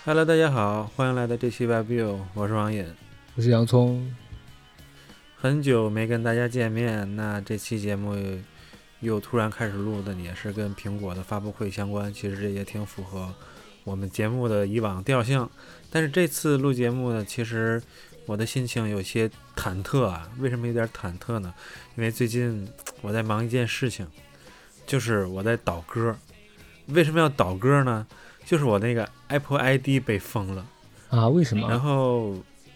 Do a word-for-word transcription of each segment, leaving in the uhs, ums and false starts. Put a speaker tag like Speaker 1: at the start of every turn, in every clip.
Speaker 1: Hello，大家好，欢迎来到这期 WebView， 我是王隐，
Speaker 2: 我是洋葱。
Speaker 1: 很久没跟大家见面，那这期节目又突然开始录的，也是跟苹果的发布会相关，其实这也挺符合我们节目的以往调性。但是这次录节目呢，其实我的心情有些忐忑啊。为什么有点忐忑呢？因为最近我在忙一件事情，就是我在导歌。为什么要导歌呢？就是我那个 Apple I D 被封了
Speaker 2: 啊？为什么？
Speaker 1: 然后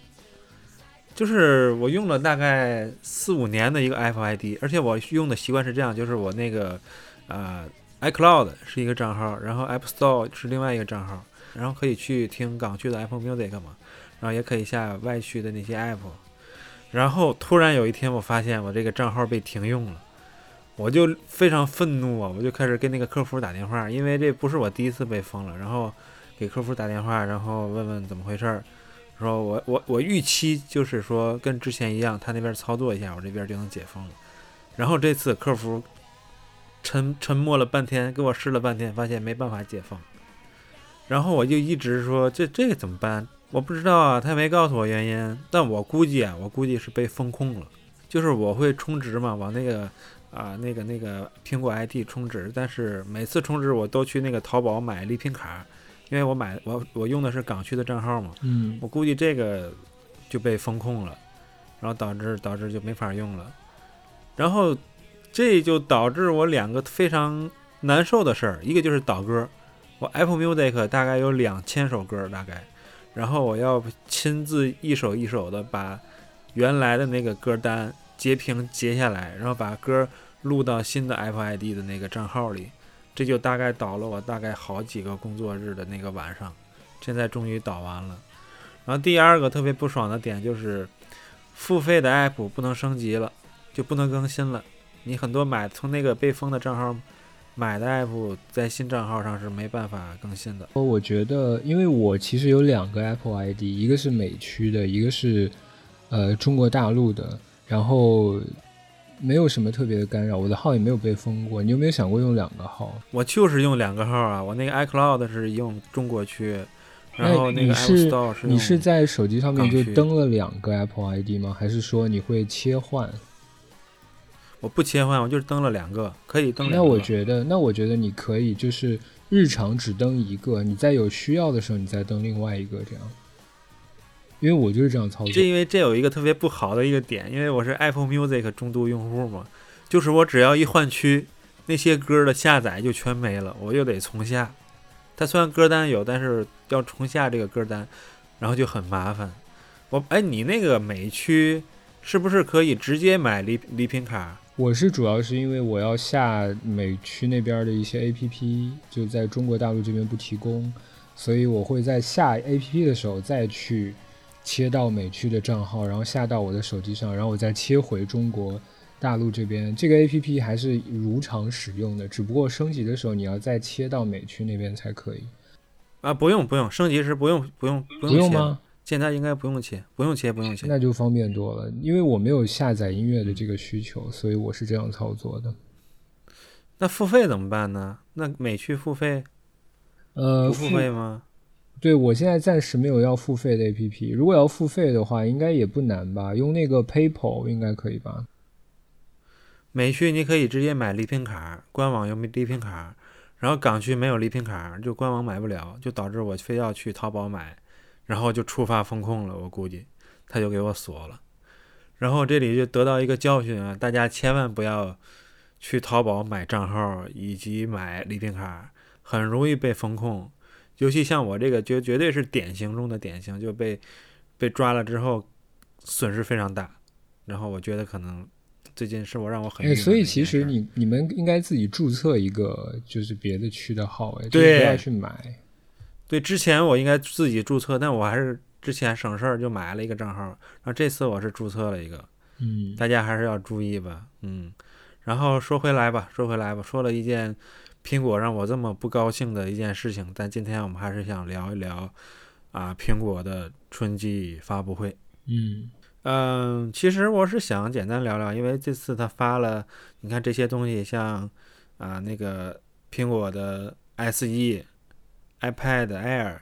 Speaker 1: 就是我用了大概四五年的一个 Apple I D， 而且我用的习惯是这样，就是我那个呃 iCloud 是一个账号，然后 App Store 是另外一个账号，然后可以去听港区的 Apple Music 嘛，然后也可以下外区的那些 App。然后突然有一天我发现我这个账号被停用了，我就非常愤怒啊！我就开始跟那个客服打电话，因为这不是我第一次被封了，然后给客服打电话，然后问问怎么回事，说我我我预期就是说跟之前一样，他那边操作一下，我这边就能解封了。然后这次客服沉沉默了半天，给我试了半天，发现没办法解封。然后我就一直说这这个怎么办？我不知道啊，他没告诉我原因，但我估计啊，我估计是被封控了，就是我会充值嘛，往那个。啊，那个那个苹果 I D 充值，但是每次充值我都去那个淘宝买礼品卡，因为我买我我用的是港区的账号嘛，
Speaker 2: 嗯，
Speaker 1: 我估计这个就被封控了，然后导致导致就没法用了，然后这就导致我两个非常难受的事儿，一个就是导歌，我 Apple Music 大概有两千首歌大概，然后我要亲自一首一首的把原来的那个歌单截屏截下来，然后把歌录到新的 Apple I D 的那个账号里，这就大概导了我大概好几个工作日的那个晚上，现在终于导完了。然后第二个特别不爽的点就是付费的 App 不能升级了，就不能更新了，你很多买从那个被封的账号买的 App 在新账号上是没办法更新的。
Speaker 2: 我觉得因为我其实有两个 Apple I D， 一个是美区的，一个是呃中国大陆的，然后没有什么特别的干扰，我的号也没有被封过。你有没有想过用两个号？
Speaker 1: 我就是用两个号啊，我那个 iCloud 是用中国区，然后那个 Apple Store 是
Speaker 2: 你是在手机上面就登了两个 Apple I D 吗？还是说你会切换？
Speaker 1: 我不切换，我就是登了两个，可以登两个。
Speaker 2: 那我觉得，那我觉得你可以就是日常只登一个，你在有需要的时候你再登另外一个，这样。因为我就是这样操作。
Speaker 1: 这因为这有一个特别不好的一个点，因为我是 Apple Music 重度用户嘛，就是我只要一换区，那些歌的下载就全没了，我又得重下。它虽然歌单有，但是要重下这个歌单，然后就很麻烦。我哎，你那个美区是不是可以直接买礼礼品卡？
Speaker 2: 我是主要是因为我要下美区那边的一些 A P P， 就在中国大陆这边不提供，所以我会在下 A P P 的时候再去切到美区的账号，然后下到我的手机上，然后我再切回中国大陆这边。这个 A P P 还是如常使用的，只不过升级的时候你要再切到美区那边才可以。
Speaker 1: 啊，不用不用，升级时不用不用
Speaker 2: 不用吗？
Speaker 1: 现在应该不用切，不用切不用切，
Speaker 2: 那就方便多了。因为我没有下载音乐的这个需求，所以我是这样操作的。
Speaker 1: 那付费怎么办呢？那美区付费？
Speaker 2: 呃，
Speaker 1: 不付费吗？
Speaker 2: 对，我现在暂时没有要付费的 A P P， 如果要付费的话，应该也不难吧？用那个 PayPal 应该可以吧？
Speaker 1: 美区你可以直接买礼品卡，官网有礼品卡，然后港区没有礼品卡，就官网买不了，就导致我非要去淘宝买，然后就触发风控了，我估计他就给我锁了。然后这里就得到一个教训啊，大家千万不要去淘宝买账号以及买礼品卡，很容易被风控。尤其像我这个绝绝对是典型中的典型，就被被抓了之后损失非常大。然后我觉得可能最近是我让我很郁闷的一件事。
Speaker 2: 所以其实你你们应该自己注册一个就是别的区的号，哎，
Speaker 1: 对，
Speaker 2: 不要去买。
Speaker 1: 对，之前我应该自己注册，但我还是之前省事儿就买了一个账号，然后这次我是注册了一个。
Speaker 2: 嗯，
Speaker 1: 大家还是要注意吧，嗯。然后说回来吧，说回来吧，说了一件苹果让我这么不高兴的一件事情，但今天我们还是想聊一聊啊，苹果的春季发布会。
Speaker 2: 嗯
Speaker 1: 嗯，其实我是想简单聊聊，因为这次他发了，你看这些东西，像啊那个苹果的 S E、iPad Air，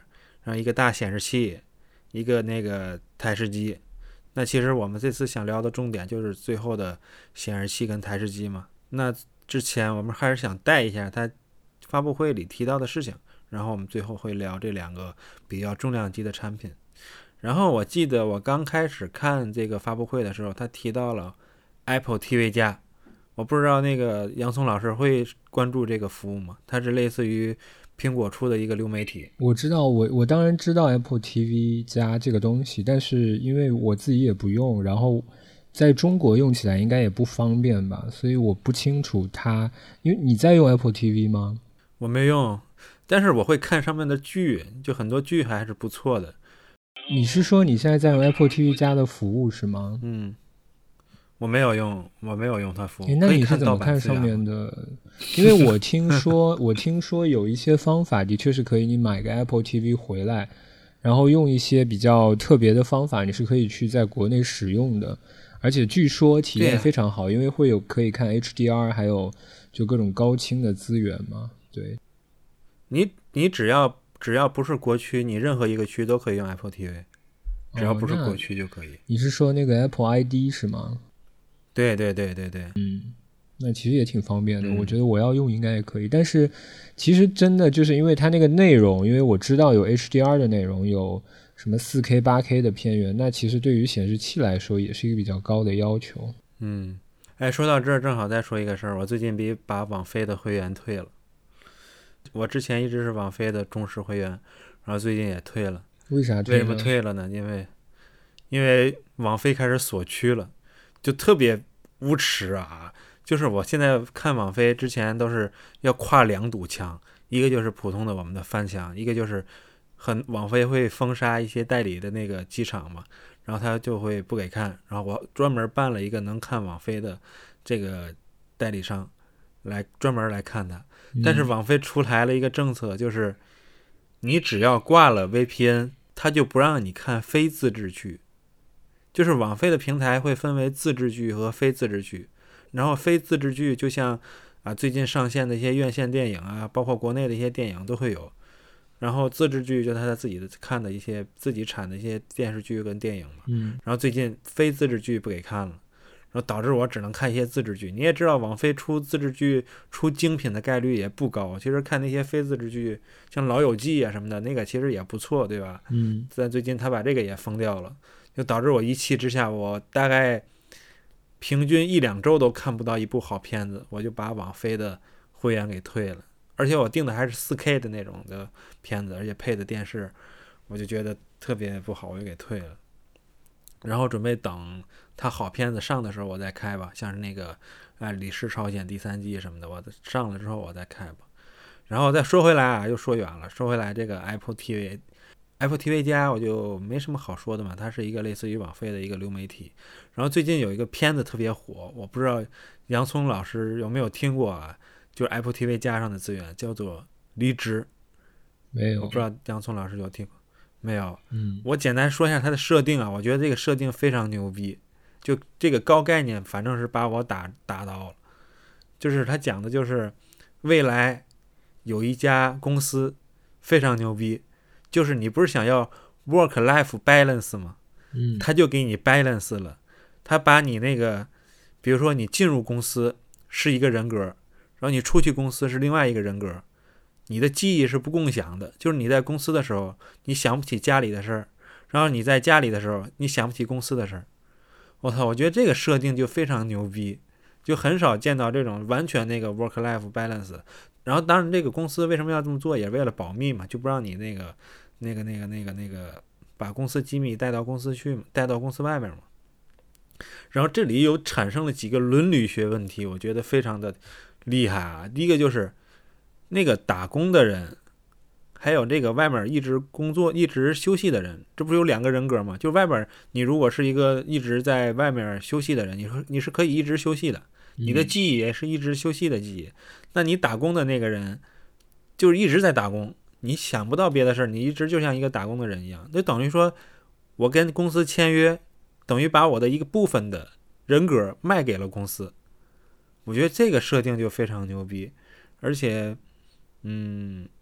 Speaker 1: 然后一个大显示器，一个那个台式机。那其实我们这次想聊的重点就是最后的显示器跟台式机嘛。那之前我们还是想带一下它发布会里提到的事情，然后我们最后会聊这两个比较重量级的产品。然后我记得我刚开始看这个发布会的时候，他提到了 Apple T V 加，我不知道那个洋葱老师会关注这个服务吗？它是类似于苹果出的一个流媒体。
Speaker 2: 我知道，我我当然知道 Apple T V 加这个东西，但是因为我自己也不用，然后在中国用起来应该也不方便吧，所以我不清楚它。因为你在用 Apple T V 吗？
Speaker 1: 我没用，但是我会看上面的剧，就很多剧还是不错的。
Speaker 2: 你是说你现在在用 Apple T V 加的服务是吗？
Speaker 1: 嗯，我没有用，我没有用它服务。
Speaker 2: 那你是怎么看上面的？因为我听说，我听说有一些方法的确是可以，你买个 Apple T V 回来，然后用一些比较特别的方法，你是可以去在国内使用的，而且据说体验非常好，因为会有可以看 H D R， 还有就各种高清的资源嘛。对，
Speaker 1: 你你只要只要不是国区，你任何一个区都可以用 Apple T V， 只要不是国区就可以。
Speaker 2: 哦、你是说那个 Apple I D 是吗？
Speaker 1: 对对对对对，
Speaker 2: 嗯，那其实也挺方便的、
Speaker 1: 嗯、
Speaker 2: 我觉得我要用应该也可以，但是其实真的就是因为它那个内容，因为我知道有 H D R 的内容，有什么 四 K 八 K 的片源，那其实对于显示器来说也是一个比较高的要求。
Speaker 1: 嗯，哎，说到这儿正好再说一个事儿，我最近比把网飞的会员退了。我之前一直是网飞的忠实会员，然后最近也退了。
Speaker 2: 为啥退了？
Speaker 1: 为什么退了呢？因为因为网飞开始锁区了，就特别无耻啊！就是我现在看网飞之前都是要跨两堵墙，一个就是普通的我们的翻墙，一个就是很网飞会封杀一些代理的那个机场嘛，然后他就会不给看，然后我专门办了一个能看网飞的这个代理商来专门来看它。但是网飞出来了一个政策，就是你只要挂了 V P N， 它就不让你看非自制剧。就是网飞的平台会分为自制剧和非自制剧，然后非自制剧就像啊最近上线的一些院线电影啊，包括国内的一些电影都会有，然后自制剧就他自己的看的一些自己产的一些电视剧跟电影嘛，
Speaker 2: 嗯，
Speaker 1: 然后最近非自制剧不给看了，然后导致我只能看一些自制剧。你也知道网飞出自制剧出精品的概率也不高，其实看那些非自制剧像老友记啊什么的那个其实也不错，对吧？
Speaker 2: 嗯，
Speaker 1: 但最近他把这个也封掉了，就导致我一气之下我大概平均一两周都看不到一部好片子，我就把网飞的会员给退了。而且我订的还是 四 K 的那种的片子，而且配的电视我就觉得特别不好，我就给退了。然后准备等它好片子上的时候我再开吧，像是那个啊《李氏朝鲜》第三季什么的，我上了之后我再开吧。然后再说回来啊，又说远了。说回来这个 Apple T V Apple T V 加我就没什么好说的嘛，它是一个类似于网飞的一个流媒体。然后最近有一个片子特别火，我不知道洋葱老师有没有听过啊，就是 Apple T V 加上的资源叫做离职。
Speaker 2: 没有，
Speaker 1: 我不知道洋葱老师有听过没有？
Speaker 2: 嗯，
Speaker 1: 我简单说一下它的设定啊，我觉得这个设定非常牛逼，就这个高概念反正是把我打打到了。就是他讲的就是未来有一家公司非常牛逼，就是你不是想要 work life balance 吗？
Speaker 2: 嗯，
Speaker 1: 他就给你 balance 了，他把你那个比如说你进入公司是一个人格，然后你出去公司是另外一个人格，你的记忆是不共享的，就是你在公司的时候你想不起家里的事儿，然后你在家里的时候你想不起公司的事儿。我操，我觉得这个设定就非常牛逼，就很少见到这种完全那个 work life balance。然后当然这个公司为什么要这么做，也是为了保密嘛，就不让你那个那个那个那个那个把公司机密带到公司去，带到公司外面嘛。然后这里有产生了几个伦理学问题，我觉得非常的厉害啊。第一个就是那个打工的人，还有这个外面一直工作一直休息的人，这不是有两个人格吗？就是外面你如果是一个一直在外面休息的人，你说你是可以一直休息的，你的记忆也是一直休息的记忆。那你打工的那个人就是一直在打工，你想不到别的事儿，你一直就像一个打工的人一样，就等于说我跟公司签约，等于把我的一个部分的人格卖给了公司。我觉得这个设定就非常牛逼，而且嗯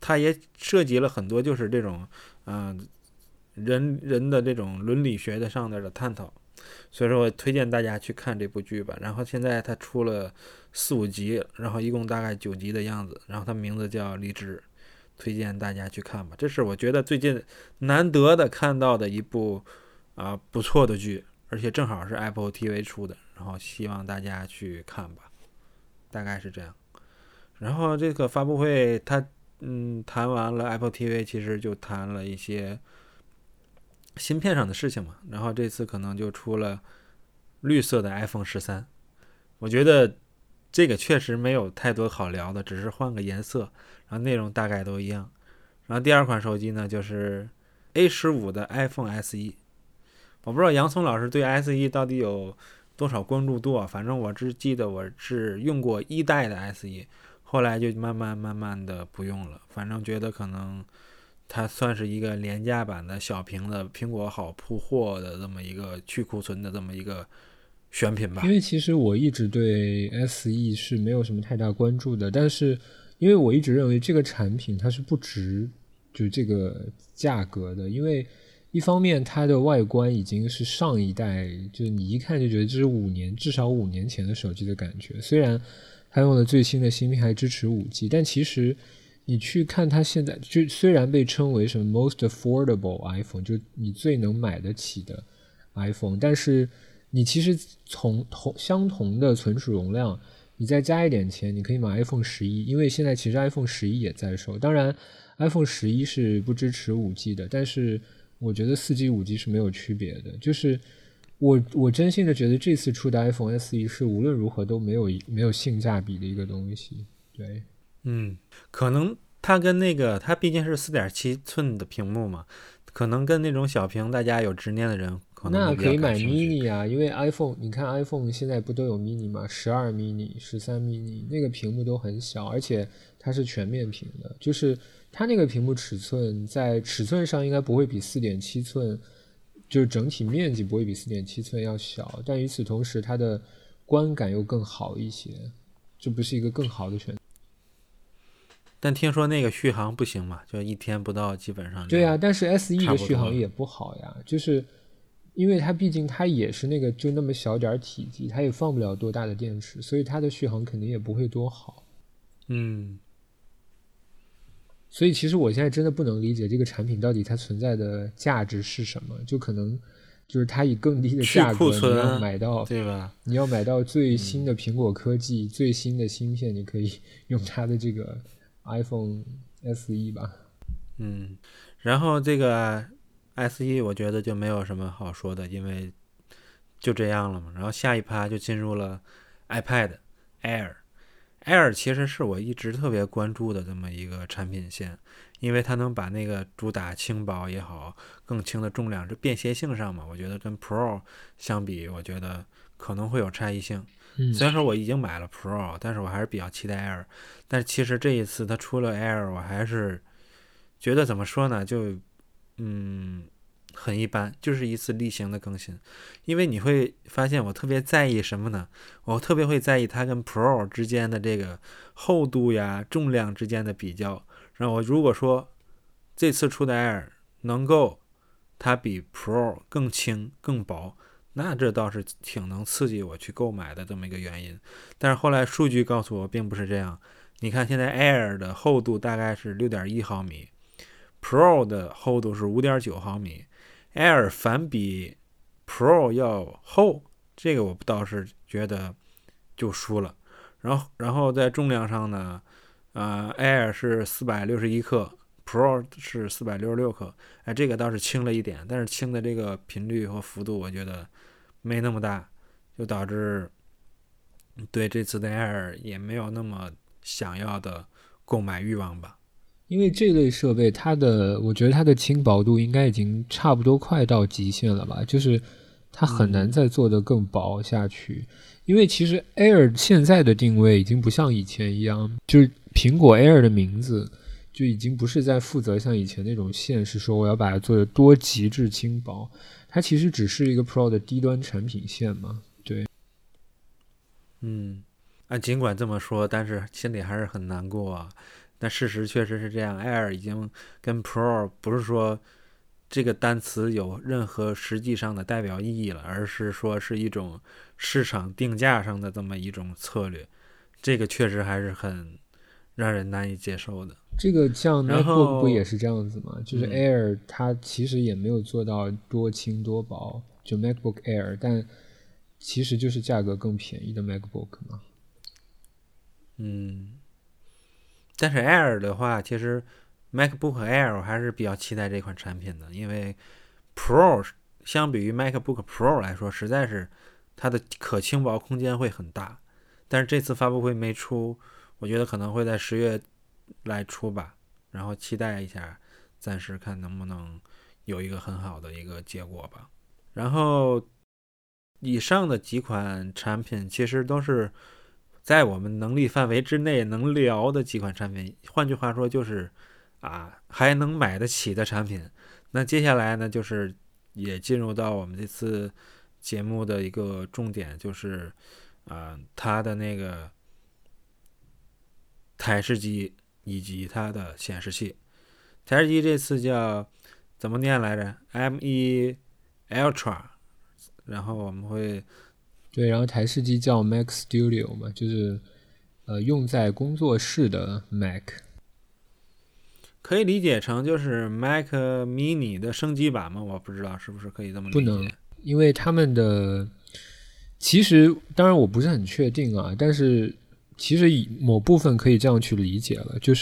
Speaker 1: 它也涉及了很多就是这种嗯、呃、人人的这种伦理学的上面的探讨，所以说我推荐大家去看这部剧吧。然后现在它出了四五集，然后一共大概九集的样子，然后它名字叫离职，推荐大家去看吧。这是我觉得最近难得的看到的一部啊、呃、不错的剧，而且正好是 Apple T V 出的，然后希望大家去看吧，大概是这样。然后这个发布会它嗯谈完了 Apple T V， 其实就谈了一些芯片上的事情嘛，然后这次可能就出了绿色的 iPhone 十三，我觉得这个确实没有太多好聊的，只是换个颜色，然后内容大概都一样。然后第二款手机呢，就是 A 十五 的 iPhone S E， 我不知道洋葱老师对 S E 到底有多少关注度啊？反正我只记得我是用过一代的 S E， 后来就慢慢慢慢的不用了，反正觉得可能它算是一个廉价版的小屏的苹果好铺货的这么一个去库存的这么一个选品吧。
Speaker 2: 因为其实我一直对 S E 是没有什么太大关注的，但是因为我一直认为这个产品它是不值就这个价格的，因为一方面它的外观已经是上一代，就你一看就觉得这是五年至少五年前的手机的感觉，虽然它用的最新的芯片还支持 五 G， 但其实你去看它现在就虽然被称为什么 most affordable iPhone， 就你最能买得起的 iPhone， 但是你其实从同相同的存储容量，你再加一点钱，你可以买 iPhone 十一，因为现在其实 iPhone 十一也在售，当然 iPhone 十一是不支持 五 G 的，但是我觉得 四 G 五 G 是没有区别的，就是我我真心的觉得这次出的 iPhone S E 是无论如何都没有没有性价比的一个东西。对，
Speaker 1: 嗯，可能它跟那个它毕竟是 四点七 寸的屏幕嘛，可能跟那种小屏大家有执念的人可能
Speaker 2: 那可以买 mini
Speaker 1: 啊，
Speaker 2: 因为 iPhone 你看 iPhone 现在不都有 mini 吗？十二 mini 十三 mini 那个屏幕都很小，而且它是全面屏的，就是它那个屏幕尺寸在尺寸上应该不会比 四点七 寸，就是整体面积不会比 四点七 寸要小，但与此同时它的观感又更好一些，这不是一个更好的选择。
Speaker 1: 但听说那个续航不行嘛，就一天不到基本上。
Speaker 2: 对啊，但是 S E 的续航也不好呀，就是因为它毕竟它也是那个就那么小点体积，它也放不了多大的电池，所以它的续航肯定也不会多好。
Speaker 1: 嗯，
Speaker 2: 所以其实我现在真的不能理解这个产品到底它存在的价值是什么，就可能就是它以更低的价格你要买到，
Speaker 1: 对吧？
Speaker 2: 你要买到最新的苹果科技、嗯、最新的芯片，你可以用它的这个 iPhone S E 吧。
Speaker 1: 嗯，然后这个 S E 我觉得就没有什么好说的，因为就这样了嘛。然后下一趴就进入了 iPad Air。Air 其实是我一直特别关注的这么一个产品线，因为它能把那个主打轻薄也好，更轻的重量，这便携性上嘛，我觉得跟 Pro 相比，我觉得可能会有差异性。
Speaker 2: 嗯、
Speaker 1: 虽然说我已经买了 Pro， 但是我还是比较期待 Air。但是其实这一次它出了 Air， 我还是觉得怎么说呢，就嗯很一般，就是一次例行的更新。因为你会发现我特别在意什么呢？我特别会在意它跟 Pro 之间的这个厚度呀、重量之间的比较。然后我如果说这次出的 Air 能够它比 Pro 更轻更薄，那这倒是挺能刺激我去购买的这么一个原因。但是后来数据告诉我并不是这样。你看现在 Air 的厚度大概是 六点一毫米， Pro 的厚度是 五点九毫米， Air 反比 Pro 要厚，这个我倒是觉得就输了。然后然后在重量上呢，呃 Air 是四百六十一克， Pro 是四百六十六克，哎，这个倒是轻了一点，但是轻的这个频率和幅度我觉得没那么大，就导致对这次的 Air 也没有那么想要的购买欲望吧。
Speaker 2: 因为这类设备它的我觉得它的轻薄度应该已经差不多快到极限了吧，就是它很难再做得更薄下去、嗯、因为其实 Air 现在的定位已经不像以前一样，就是苹果 Air 的名字就已经不是在负责像以前那种线是说我要把它做得多极致轻薄，它其实只是一个 Pro 的低端产品线嘛。对，
Speaker 1: 嗯，啊，尽管这么说，但是心里还是很难过啊。 但事实确实是这样 ，Air 已经跟 Pro 不是说这个单词有任何实际上的代表意义了，而是说是一种市场定价上的这么一种策略，这个确实还是很让人难以接受的。
Speaker 2: 这个像 MacBook 不也是这样子吗？就是 Air
Speaker 1: 嗯
Speaker 2: 它其实也没有做到多轻多薄，就 MacBook Air， 但其实就是价格更便宜的 MacBook 嘛。
Speaker 1: 嗯，但是 Air 的话，其实 MacBook Air 我还是比较期待这款产品的，因为 Pro 相比于 MacBook Pro 来说，实在是它的可轻薄空间会很大。但是这次发布会没出，我觉得可能会在十月来出吧，然后期待一下，暂时看能不能有一个很好的一个结果吧。然后以上的几款产品其实都是在我们能力范围之内能聊的几款产品，换句话说就是啊还能买得起的产品。那接下来呢，就是也进入到我们这次节目的一个重点，就是啊它的那个台式机以及它的显示器。台式机这次叫怎么念来着 ？M 一 Ultra， 然后我们会
Speaker 2: 对，然后台式机叫 Mac Studio 嘛，就是呃用在工作室的 Mac，
Speaker 1: 可以理解成就是 Mac Mini 的升级版吗？我不知道是不是可以这么理解。
Speaker 2: 不能，因为他们的其实当然我不是很确定啊，但是其实以某部分可以这样去理解了，就是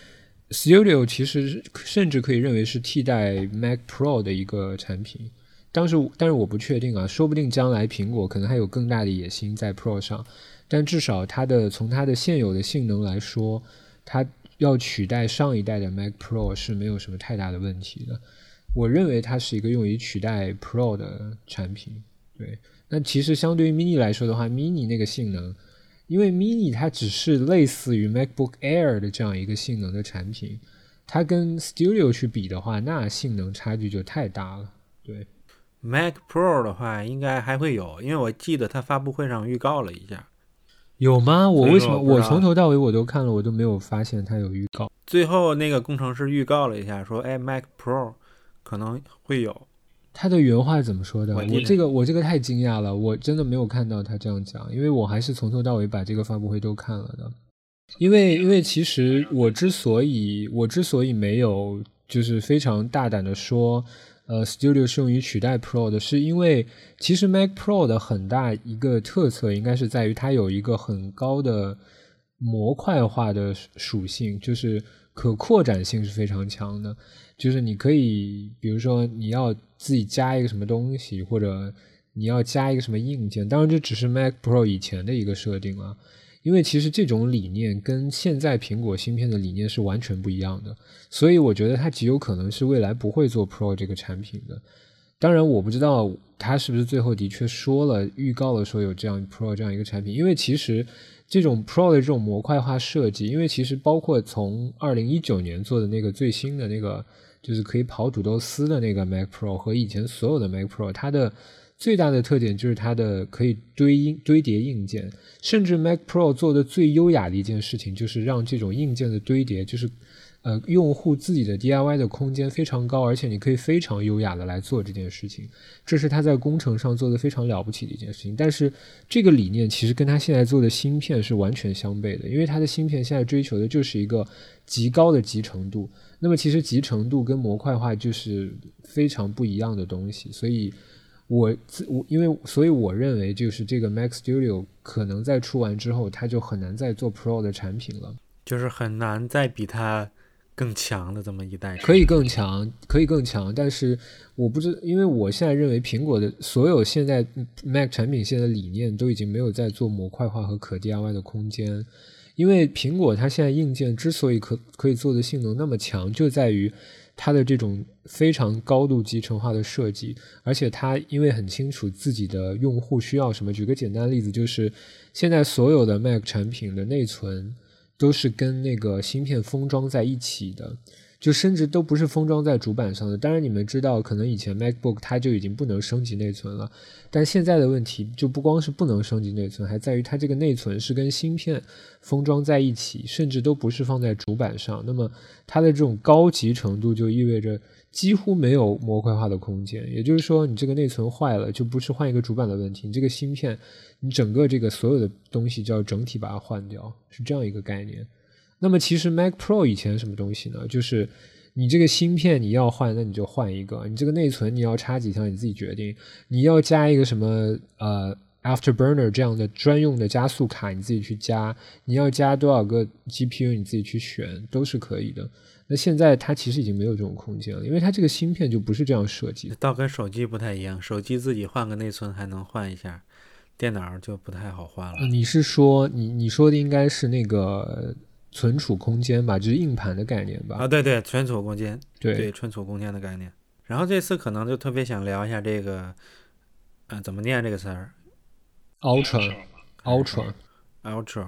Speaker 2: Studio 其实甚至可以认为是替代 Mac Pro 的一个产品。当时但是我不确定啊，说不定将来苹果可能还有更大的野心在 Pro 上，但至少它的从它的现有的性能来说，它要取代上一代的 Mac Pro 是没有什么太大的问题的。我认为它是一个用于取代 Pro 的产品。对，那其实相对于 Mini 来说的话， Mini 那个性能，因为 Mini 它只是类似于 MacBook Air 的这样一个性能的产品，它跟 Studio 去比的话，那性能差距就太大了。对，
Speaker 1: Mac Pro 的话应该还会有，因为我记得它发布会上预告了一下。
Speaker 2: 有吗？我为什么我从头到尾我都看了，我都没有发现它有预告。
Speaker 1: 最后那个工程师预告了一下，说哎 Mac Pro 可能会有。
Speaker 2: 他的原话怎么说的？
Speaker 1: 我
Speaker 2: 我这个我这个太惊讶了，我真的没有看到他这样讲，因为我还是从头到尾把这个发布会都看了的。因为因为其实我之所以我之所以没有就是非常大胆的说呃 Studio 是用于取代 Pro 的，是因为其实 Mac Pro 的很大一个特色应该是在于它有一个很高的模块化的属性，就是可扩展性是非常强的，就是你可以比如说你要自己加一个什么东西，或者你要加一个什么硬件，当然这只是 Mac Pro 以前的一个设定啊，因为其实这种理念跟现在苹果芯片的理念是完全不一样的，所以我觉得它极有可能是未来不会做 Pro 这个产品的。当然我不知道他是不是最后的确说了预告了说有这样 Pro 这样一个产品，因为其实这种 Pro 的这种模块化设计，因为其实包括从二零一九年做的那个最新的那个就是可以跑土豆丝的那个 Mac Pro 和以前所有的 Mac Pro， 它的最大的特点就是它的可以堆硬堆叠硬件，甚至 Mac Pro 做的最优雅的一件事情就是让这种硬件的堆叠就是呃，用户自己的 D I Y 的空间非常高，而且你可以非常优雅的来做这件事情，这是他在工程上做的非常了不起的一件事情。但是这个理念其实跟他现在做的芯片是完全相悖的，因为他的芯片现在追求的就是一个极高的集成度，那么其实集成度跟模块化就是非常不一样的东西，所以我我因为所以我认为就是这个 Mac Studio 可能在出完之后他就很难再做 Pro 的产品了，就是
Speaker 1: 很难再比它更强的这么一代，
Speaker 2: 可以更强，可以更强，但是我不知，因为我现在认为苹果的所有现在 Mac 产品线的理念都已经没有在做模块化和可 D I Y 的空间，因为苹果它现在硬件之所以可可以做的性能那么强，就在于它的这种非常高度集成化的设计，而且它因为很清楚自己的用户需要什么，举个简单的例子，就是现在所有的 Mac 产品的内存都是跟那个芯片封装在一起的， 就甚至都不是封装在主板上的。当然你们知道可能以前 MacBook 它就已经不能升级内存了，但现在的问题就不光是不能升级内存，还在于它这个内存是跟芯片封装在一起，甚至都不是放在主板上。那么它的这种高级程度就意味着几乎没有模块化的空间，也就是说你这个内存坏了就不是换一个主板的问题，你这个芯片你整个这个所有的东西就要整体把它换掉，是这样一个概念。那么其实 Mac Pro 以前什么东西呢，就是你这个芯片你要换那你就换一个，你这个内存你要插几条你自己决定，你要加一个什么呃 Afterburner 这样的专用的加速卡你自己去加，你要加多少个 G P U 你自己去选都是可以的。那现在它其实已经没有这种空间了，因为它这个芯片就不是这样设计的。
Speaker 1: 倒跟手机不太一样，手机自己换个内存还能换一下，电脑就不太好换了。
Speaker 2: 呃、你是说你你说的应该是那个存储空间吧，就是硬盘的概念吧？
Speaker 1: 啊，对对，存储空间，
Speaker 2: 对
Speaker 1: 对，存储空间的概念。然后这次可能就特别想聊一下这个，呃，怎么念这个词儿
Speaker 2: ？Ultra Ultra
Speaker 1: Ultra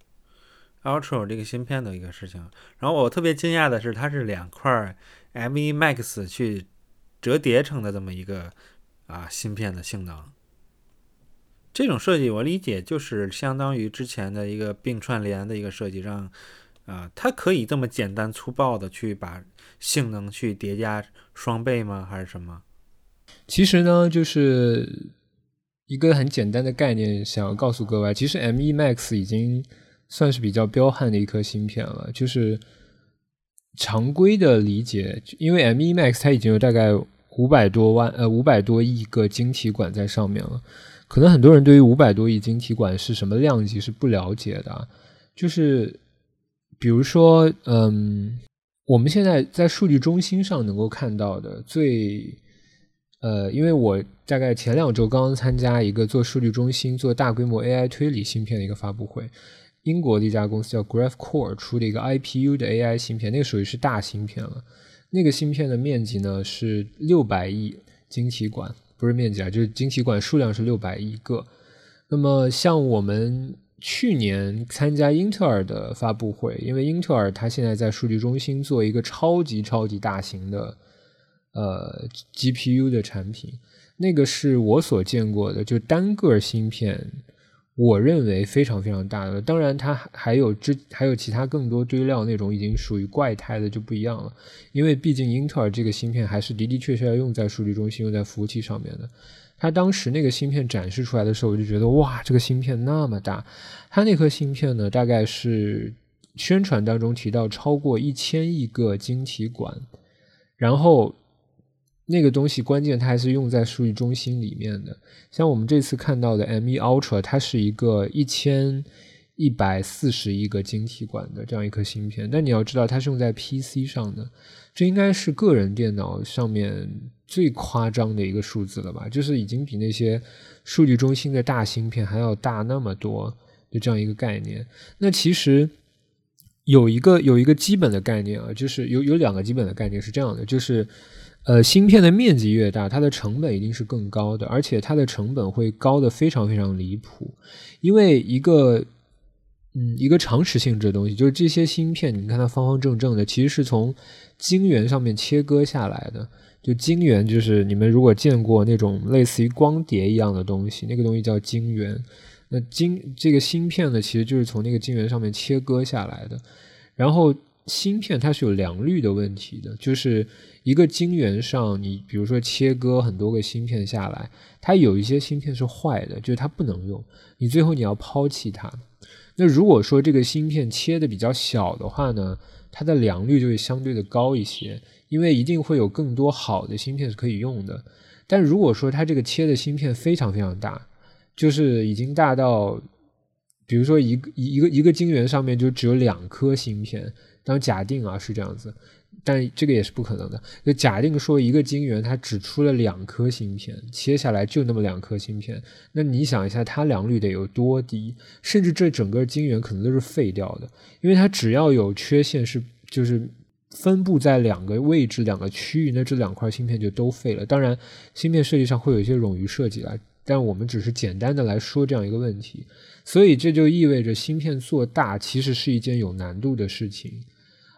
Speaker 1: Ultra 这个芯片的一个事情。然后我特别惊讶的是，它是两块 M 一 Max 去折叠成的这么一个啊芯片的性能。这种设计我理解就是相当于之前的一个并串联的一个设计，让啊它可以这么简单粗暴的去把性能去叠加双倍吗？还是什么？
Speaker 2: 其实呢，就是一个很简单的概念，想要告诉各位，其实 M 一 Max 已经算是比较彪悍的一颗芯片了。就是常规的理解，因为 M 一 Max 它已经有大概五百多万呃五百多亿个晶体管在上面了。可能很多人对于五百多亿晶体管是什么量级是不了解的啊。就是比如说嗯，我们现在在数据中心上能够看到的最呃，因为我大概前两周刚刚参加一个做数据中心做大规模 A I 推理芯片的一个发布会，英国的一家公司叫 Graphcore 出的一个 I P U 的 A I 芯片，那个属于是大芯片了。那个芯片的面积呢是六百亿晶体管，不是面积啊，就是晶体管数量是六百亿个。那么像我们去年参加英特尔的发布会，因为英特尔它现在在数据中心做一个超级超级大型的呃 G P U 的产品，那个是我所见过的就单个芯片我认为非常非常大的。当然它还有之还有其他更多堆料那种已经属于怪胎的就不一样了，因为毕竟英特尔这个芯片还是的的确确要用在数据中心用在服务器上面的。它当时那个芯片展示出来的时候，我就觉得哇，这个芯片那么大。它那颗芯片呢大概是宣传当中提到超过一千亿个晶体管，然后那个东西关键它还是用在数据中心里面的。像我们这次看到的 M 一 Ultra 它是一个一千一百四十亿个晶体管的这样一颗芯片，但你要知道它是用在 P C 上的，这应该是个人电脑上面最夸张的一个数字了吧，就是已经比那些数据中心的大芯片还要大那么多的这样一个概念。那其实有一个有一个基本的概念啊，就是有有两个基本的概念是这样的，就是呃，芯片的面积越大，它的成本一定是更高的，而且它的成本会高的非常非常离谱。因为一个嗯一个常识性质的东西，就是这些芯片你看它方方正正的，其实是从晶圆上面切割下来的。就晶圆就是你们如果见过那种类似于光碟一样的东西，那个东西叫晶圆。那晶这个芯片呢其实就是从那个晶圆上面切割下来的。然后芯片它是有良率的问题的，就是一个晶圆上你比如说切割很多个芯片下来，它有一些芯片是坏的，就是它不能用，你最后你要抛弃它。那如果说这个芯片切的比较小的话呢，它的良率就会相对的高一些，因为一定会有更多好的芯片是可以用的。但如果说它这个切的芯片非常非常大，就是已经大到比如说一个一个一个晶圆上面就只有两颗芯片，当然假定啊是这样子，但这个也是不可能的。就假定说一个晶圆它只出了两颗芯片，切下来就那么两颗芯片，那你想一下它良率得有多低，甚至这整个晶圆可能都是废掉的，因为它只要有缺陷是就是分布在两个位置两个区域，那这两块芯片就都废了。当然芯片设计上会有一些冗余设计啦，但我们只是简单的来说这样一个问题。所以这就意味着芯片做大其实是一件有难度的事情，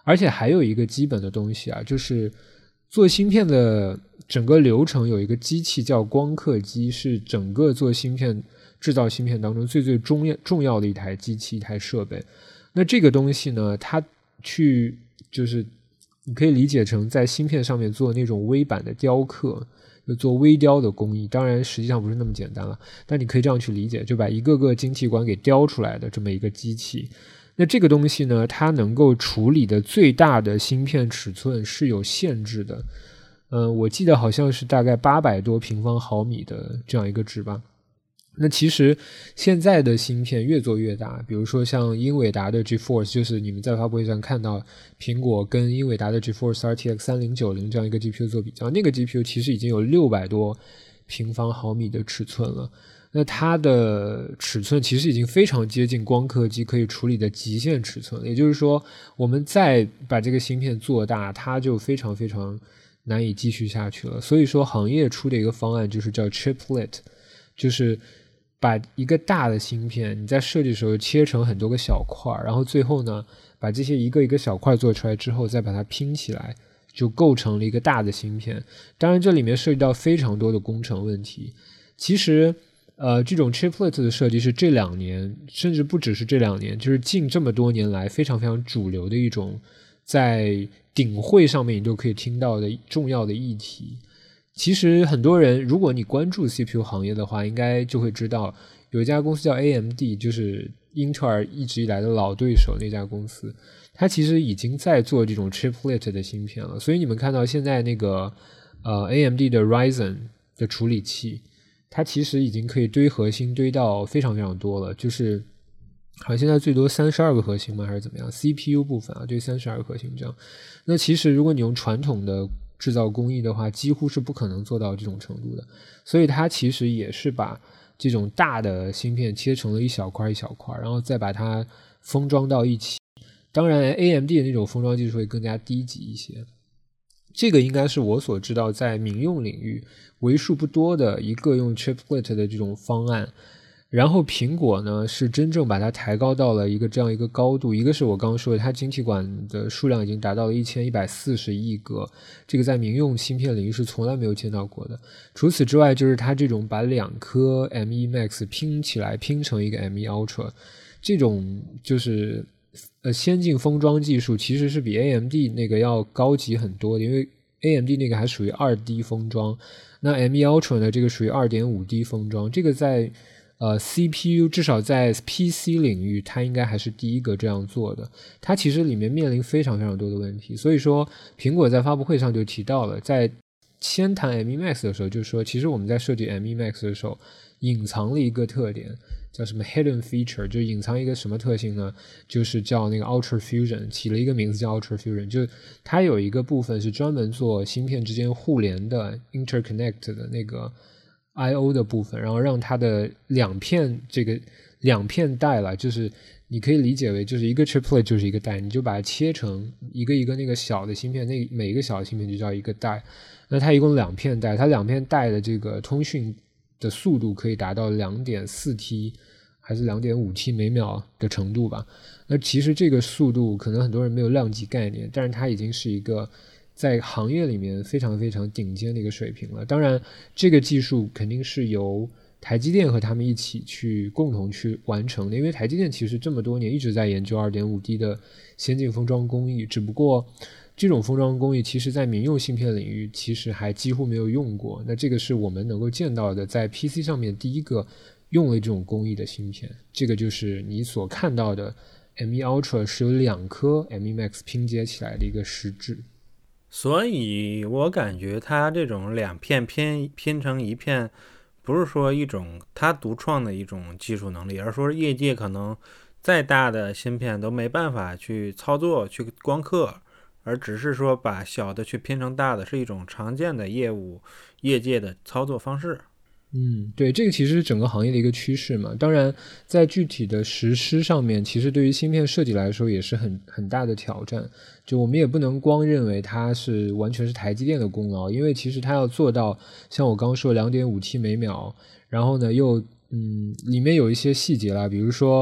Speaker 2: 而且还有一个基本的东西啊，就是做芯片的整个流程有一个机器叫光刻机，是整个做芯片制造芯片当中最最重要重要的一台机器一台设备。那这个东西呢，它去就是你可以理解成在芯片上面做那种微版的雕刻，就做微雕的工艺，当然实际上不是那么简单了，但你可以这样去理解，就把一个个晶体管给雕出来的这么一个机器。那这个东西呢，它能够处理的最大的芯片尺寸是有限制的，呃，我记得好像是大概八百多平方毫米的这样一个值吧。那其实现在的芯片越做越大，比如说像英伟达的 GeForce， 就是你们在发布会上看到苹果跟英伟达的 GeForce R T X 三零九零这样一个 G P U 做比较，那个 G P U 其实已经有六百多平方毫米的尺寸了。那它的尺寸其实已经非常接近光刻机可以处理的极限尺寸，也就是说我们再把这个芯片做大，它就非常非常难以继续下去了。所以说行业出的一个方案就是叫 Chiplet， 就是把一个大的芯片你在设计的时候切成很多个小块，然后最后呢把这些一个一个小块做出来之后再把它拼起来，就构成了一个大的芯片。当然这里面涉及到非常多的工程问题。其实呃，这种 chiplet 的设计是这两年，甚至不只是这两年，就是近这么多年来非常非常主流的一种在顶会上面你都可以听到的重要的议题。其实很多人如果你关注 C P U 行业的话，应该就会知道有一家公司叫 A M D， 就是英特尔一直以来的老对手，那家公司它其实已经在做这种 chiplet 的芯片了。所以你们看到现在那个呃 A M D 的 Ryzen 的处理器，它其实已经可以堆核心堆到非常非常多了，就是好像现在最多三十二个核心吗还是怎么样， C P U 部分啊对三十二个核心这样。那其实如果你用传统的制造工艺的话几乎是不可能做到这种程度的，所以它其实也是把这种大的芯片切成了一小块一小块，然后再把它封装到一起。当然 A M D 的那种封装技术会更加低级一些。这个应该是我所知道在民用领域为数不多的一个用 chiplet 的这种方案。然后苹果呢是真正把它抬高到了一个这样一个高度，一个是我刚刚说的它晶体管的数量已经达到了一千一百四十亿个，这个在民用芯片领域是从来没有见到过的。除此之外就是它这种把两颗 M 一 Max 拼起来拼成一个 M 一 Ultra， 这种就是呃先进封装技术其实是比 A M D 那个要高级很多的，因为 A M D 那个还属于 二 D 封装，那 M 一 Ultra 呢这个属于 二点五 D 封装，这个在呃 C P U 至少在 P C 领域它应该还是第一个这样做的，它其实里面面临非常非常多的问题。所以说苹果在发布会上就提到了，在先谈 M 一 Max 的时候就说其实我们在设计 M 一 Max 的时候隐藏了一个特点叫什么 hidden feature， 就隐藏一个什么特性呢，就是叫那个 Ultra Fusion， 起了一个名字叫 Ultra Fusion， 就它有一个部分是专门做芯片之间互联的 interconnect 的那个I O 的部分，然后让它的两片这个两片带了，就是你可以理解为就是一个 chiplet 就是一个带，你就把它切成一个一个那个小的芯片，那每一个小的芯片就叫一个带。那它一共两片带，它两片带的这个通讯的速度可以达到 两点四 T 还是 两点五 T 每秒的程度吧。那其实这个速度可能很多人没有量级概念，但是它已经是一个在行业里面非常非常顶尖的一个水平了。当然这个技术肯定是由台积电和他们一起去共同去完成的，因为台积电其实这么多年一直在研究 二点五 D 的先进封装工艺，只不过这种封装工艺其实在民用芯片领域其实还几乎没有用过，那这个是我们能够见到的在 P C 上面第一个用了这种工艺的芯片，这个就是你所看到的 M 一 Ultra 是由两颗 M 一 Max 拼接起来的一个实质。
Speaker 1: 所以我感觉它这种两片拼拼成一片不是说一种它独创的一种技术能力，而说业界可能再大的芯片都没办法去操作去光刻，而只是说把小的去拼成大的，是一种常见的业务业界的操作方式。
Speaker 2: 嗯，对，这个其实是整个行业的一个趋势嘛。当然在具体的实施上面其实对于芯片设计来说也是很很大的挑战，就我们也不能光认为它是完全是台积电的功劳，因为其实它要做到像我刚刚说 两点五 T 每秒，然后呢又嗯里面有一些细节啦，比如说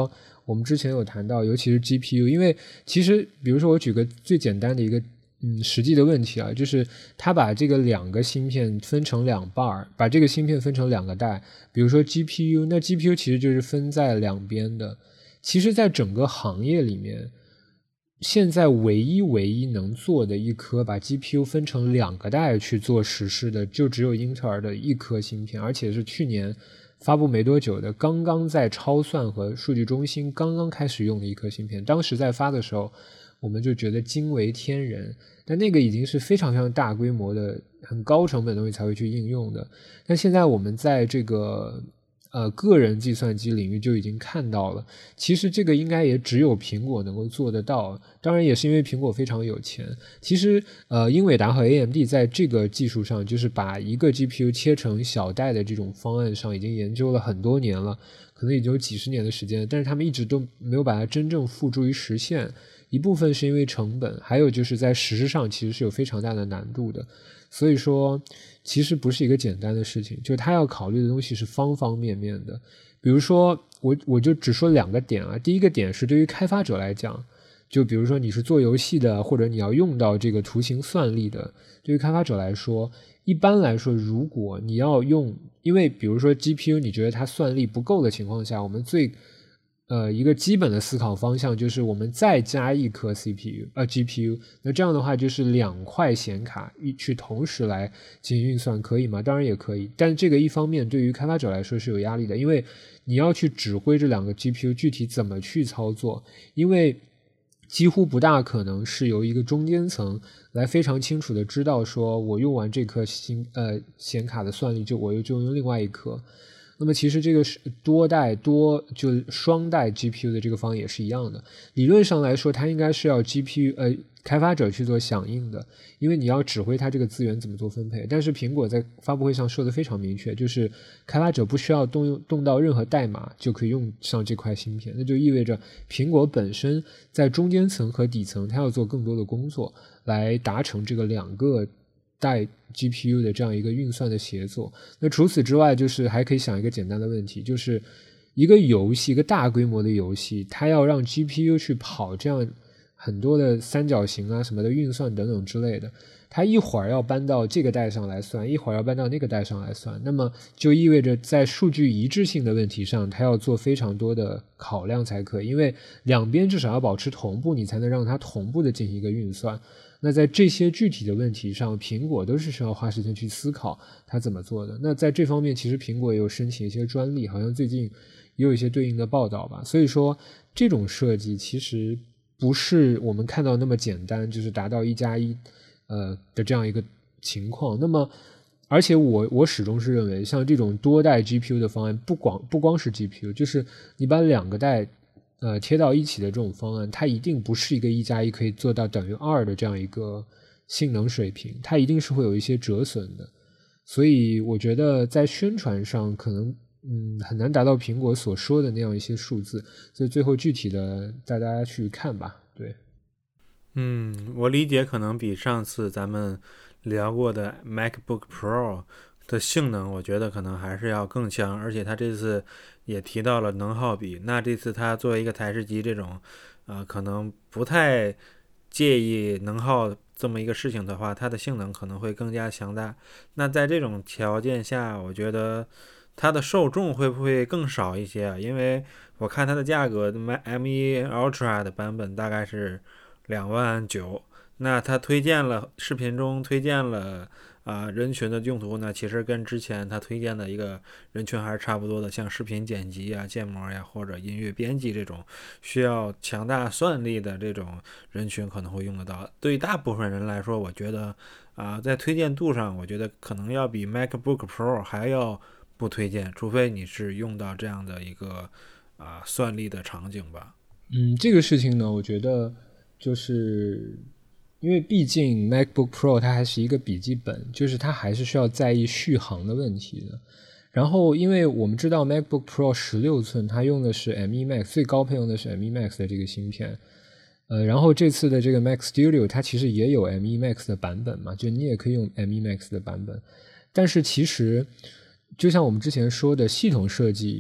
Speaker 2: 我们之前有谈到，尤其是 G P U， 因为其实比如说我举个最简单的一个嗯实际的问题啊，就是它把这个两个芯片分成两半，把这个芯片分成两个代，比如说 G P U， 那 G P U 其实就是分在两边的。其实在整个行业里面，现在唯一唯一能做的一颗把 G P U 分成两个代去做实施的，就只有英特尔的一颗芯片，而且是去年发布没多久的，刚刚在超算和数据中心刚刚开始用的一颗芯片。当时在发的时候我们就觉得惊为天人，但那个已经是非常非常大规模的很高成本的东西才会去应用的。但现在我们在这个呃个人计算机领域就已经看到了，其实这个应该也只有苹果能够做得到，当然也是因为苹果非常有钱。其实呃英伟达和 A M D 在这个技术上，就是把一个 G P U 切成小代的这种方案上已经研究了很多年了，可能已经有几十年的时间，但是他们一直都没有把它真正付诸于实现。一部分是因为成本，还有就是在实施上其实是有非常大的难度的，所以说其实不是一个简单的事情，就他要考虑的东西是方方面面的。比如说我我就只说两个点啊，第一个点是对于开发者来讲，就比如说你是做游戏的，或者你要用到这个图形算力的，对于开发者来说，一般来说如果你要用，因为比如说 G P U 你觉得它算力不够的情况下，我们最呃，一个基本的思考方向就是我们再加一颗 C P U 呃 G P U， 那这样的话就是两块显卡去同时来进行运算，可以吗？当然也可以，但这个一方面对于开发者来说是有压力的，因为你要去指挥这两个 G P U 具体怎么去操作，因为几乎不大可能是由一个中间层来非常清楚的知道说我用完这颗新呃显卡的算力就我又就用另外一颗。那么其实这个是多代多就双代 G P U 的这个方案也是一样的，理论上来说它应该是要 G P U 呃开发者去做响应的，因为你要指挥它这个资源怎么做分配。但是苹果在发布会上说的非常明确，就是开发者不需要动用动到任何代码就可以用上这块芯片，那就意味着苹果本身在中间层和底层它要做更多的工作来达成这个两个带 G P U 的这样一个运算的协作。那除此之外，就是还可以想一个简单的问题，就是一个游戏一个大规模的游戏，它要让 G P U 去跑这样很多的三角形啊什么的运算等等之类的，它一会儿要搬到这个代上来算，一会儿要搬到那个代上来算，那么就意味着在数据一致性的问题上它要做非常多的考量才可以，因为两边至少要保持同步，你才能让它同步的进行一个运算。那在这些具体的问题上，苹果都是需要花时间去思考它怎么做的。那在这方面其实苹果也有申请一些专利，好像最近也有一些对应的报道吧。所以说这种设计其实不是我们看到那么简单，就是达到一加一呃的这样一个情况。那么而且我我始终是认为像这种多代 G P U 的方案，不光不光是 G P U， 就是你把两个代呃，贴到一起的这种方案，它一定不是一个一加一可以做到等于二的这样一个性能水平，它一定是会有一些折损的。所以我觉得在宣传上可能嗯很难达到苹果所说的那样一些数字，所以最后具体的大家去看吧。对，
Speaker 1: 嗯，我理解可能比上次咱们聊过的 MacBook Pro 的性能，我觉得可能还是要更强，而且它这次也提到了能耗比。那这次它作为一个台式机这种，呃，可能不太介意能耗这么一个事情的话，它的性能可能会更加强大。那在这种条件下，我觉得它的受众会不会更少一些啊？因为我看它的价格 M 一 Ultra 的版本大概是两万九，那它推荐了视频中推荐了啊、呃、人群的用途呢，其实跟之前他推荐的一个人群还是差不多的，像视频剪辑啊、建模呀或者音乐编辑这种需要强大算力的这种人群可能会用得到。对于大部分人来说，我觉得啊、呃、在推荐度上，我觉得可能要比 MacBook Pro 还要不推荐，除非你是用到这样的一个啊、呃、算力的场景吧。
Speaker 2: 嗯，这个事情呢，我觉得就是因为毕竟 MacBook Pro 它还是一个笔记本，就是它还是需要在意续航的问题的。然后因为我们知道 MacBook Pro 十六寸它用的是 M 一 Max， 最高配用的是 M 一 Max 的这个芯片，呃，然后这次的这个 Mac Studio 它其实也有 M 一 Max 的版本嘛，就你也可以用 M 一 Max 的版本。但是其实就像我们之前说的，系统设计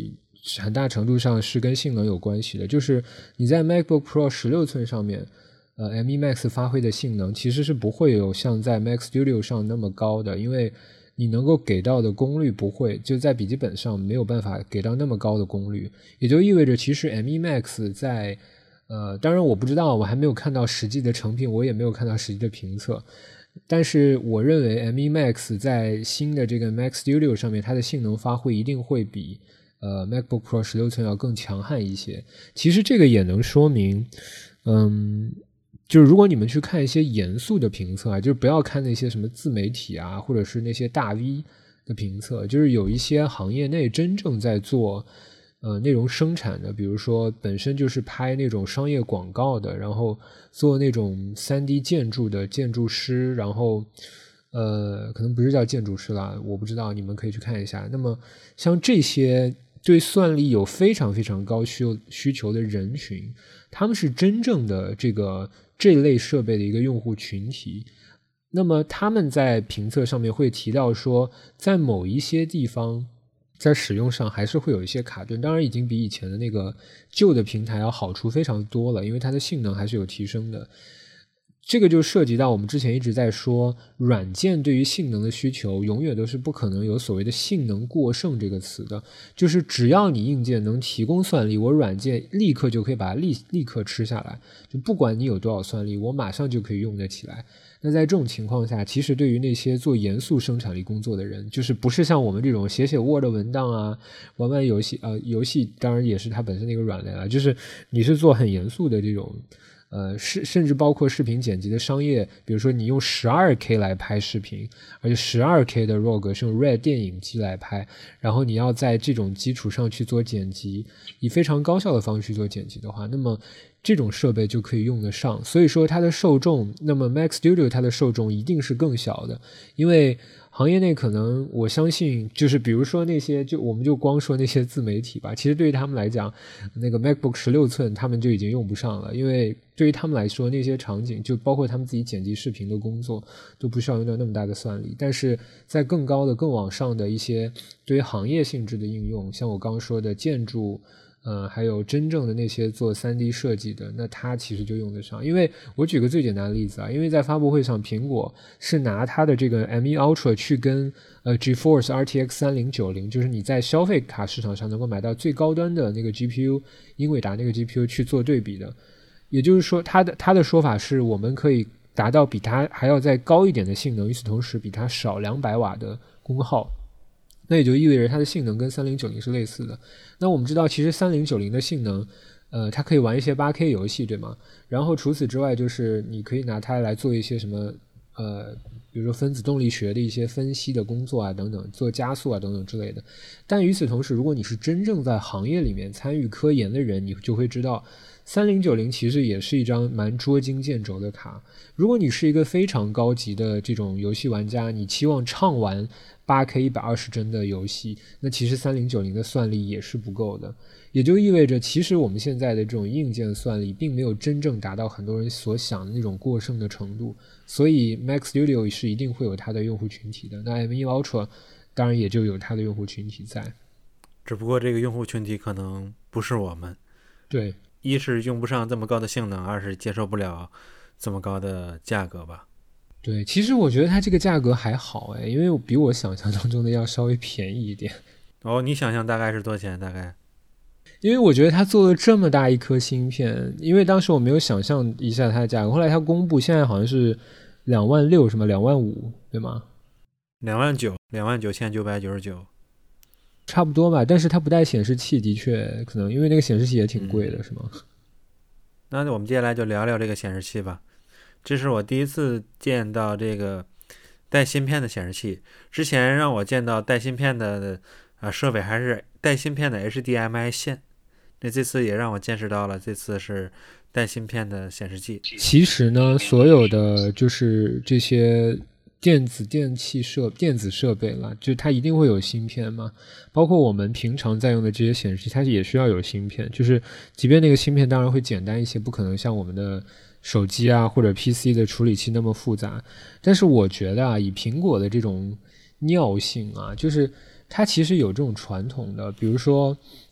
Speaker 2: 很大程度上是跟性能有关系的，就是你在 MacBook Pro 十六寸上面呃 M 一 Max 发挥的性能其实是不会有像在 Mac Studio 上那么高的，因为你能够给到的功率不会，就在笔记本上没有办法给到那么高的功率，也就意味着其实 M 一 Max 在呃，当然我不知道，我还没有看到实际的成品，我也没有看到实际的评测，但是我认为 M 一 Max 在新的这个 Mac Studio 上面它的性能发挥一定会比呃 MacBook Pro 十六寸要更强悍一些。其实这个也能说明嗯，就是如果你们去看一些严肃的评测啊，就是不要看那些什么自媒体啊，或者是那些大 V 的评测，就是有一些行业内真正在做呃，内容生产的，比如说本身就是拍那种商业广告的，然后做那种 三 D 建筑的建筑师，然后呃，可能不是叫建筑师啦，我不知道，你们可以去看一下。那么像这些对算力有非常非常高需需求的人群，他们是真正的这个这类设备的一个用户群体。那么他们在评测上面会提到说，在某一些地方在使用上还是会有一些卡顿，当然已经比以前的那个旧的平台要好处非常多了，因为它的性能还是有提升的。这个就涉及到我们之前一直在说，软件对于性能的需求永远都是不可能有所谓的性能过剩这个词的，就是只要你硬件能提供算力，我软件立刻就可以把它立立刻吃下来，就不管你有多少算力，我马上就可以用得起来。那在这种情况下，其实对于那些做严肃生产力工作的人，就是不是像我们这种写写 Word 文档啊，玩玩游戏，呃，游戏当然也是它本身的一个软件啊，就是你是做很严肃的这种呃，甚甚至包括视频剪辑的商业，比如说你用 十二K 来拍视频，而且 十二K 的 R A W 是用 R A W 电影机来拍，然后你要在这种基础上去做剪辑，以非常高效的方式去做剪辑的话，那么这种设备就可以用得上。所以说它的受众，那么 Mac Studio 它的受众一定是更小的，因为行业内可能我相信就是比如说那些就我们就光说那些自媒体吧，其实对于他们来讲那个 MacBook 十六寸他们就已经用不上了，因为对于他们来说那些场景就包括他们自己剪辑视频的工作都不需要用到那么大的算力，但是在更高的更往上的一些对于行业性质的应用，像我刚刚说的建筑呃，还有真正的那些做 三 D 设计的，那它其实就用得上。因为我举个最简单的例子啊，因为在发布会上苹果是拿它的这个 M 一 Ultra 去跟呃 GeForce R T X 三零九零，就是你在消费卡市场上能够买到最高端的那个 G P U， 英伟达那个 G P U 去做对比的。也就是说它的它的说法是我们可以达到比它还要再高一点的性能，与此同时比它少两百瓦的功耗，那也就意味着它的性能跟三零九零是类似的。那我们知道其实三零九零的性能呃，它可以玩一些 八 K 游戏对吗？然后除此之外就是你可以拿它来做一些什么呃，比如说分子动力学的一些分析的工作啊等等，做加速啊等等之类的。但与此同时，如果你是真正在行业里面参与科研的人，你就会知道三零九零其实也是一张蛮捉襟见肘的卡。如果你是一个非常高级的这种游戏玩家，你期望畅玩 八 K 一百二十帧的游戏，那其实三零九零的算力也是不够的。也就意味着其实我们现在的这种硬件算力并没有真正达到很多人所想的那种过剩的程度，所以 Mac Studio 是一定会有它的用户群体的，那 M 一 Ultra 当然也就有它的用户群体在，
Speaker 1: 只不过这个用户群体可能不是我们。
Speaker 2: 对，
Speaker 1: 一是用不上这么高的性能，二是接受不了这么高的价格吧。
Speaker 2: 对，其实我觉得它这个价格还好诶，因为比我想象当中的要稍微便宜一点。
Speaker 1: 哦，你想象大概是多少钱？大概？
Speaker 2: 因为我觉得它做了这么大一颗芯片，因为当时我没有想象一下它的价格，后来它公布现在好像是两万六什么两万五对吗？
Speaker 1: 两万九，两万九千九百九十九，
Speaker 2: 差不多吧。但是它不带显示器，的确可能因为那个显示器也挺贵的，
Speaker 1: 嗯、
Speaker 2: 是吗？
Speaker 1: 那我们接下来就聊聊这个显示器吧。这是我第一次见到这个带芯片的显示器，之前让我见到带芯片的啊设备还是带芯片的 H D M I 线。那这次也让我见识到了，这次是带芯片的显示器。
Speaker 2: 其实呢，所有的就是这些电子电器设电子设备啦，就它一定会有芯片嘛。包括我们平常在用的这些显示器，它也需要有芯片。就是即便那个芯片当然会简单一些，不可能像我们的手机啊或者 P C 的处理器那么复杂。但是我觉得啊，以苹果的这种尿性啊，就是它其实有这种传统的，比如说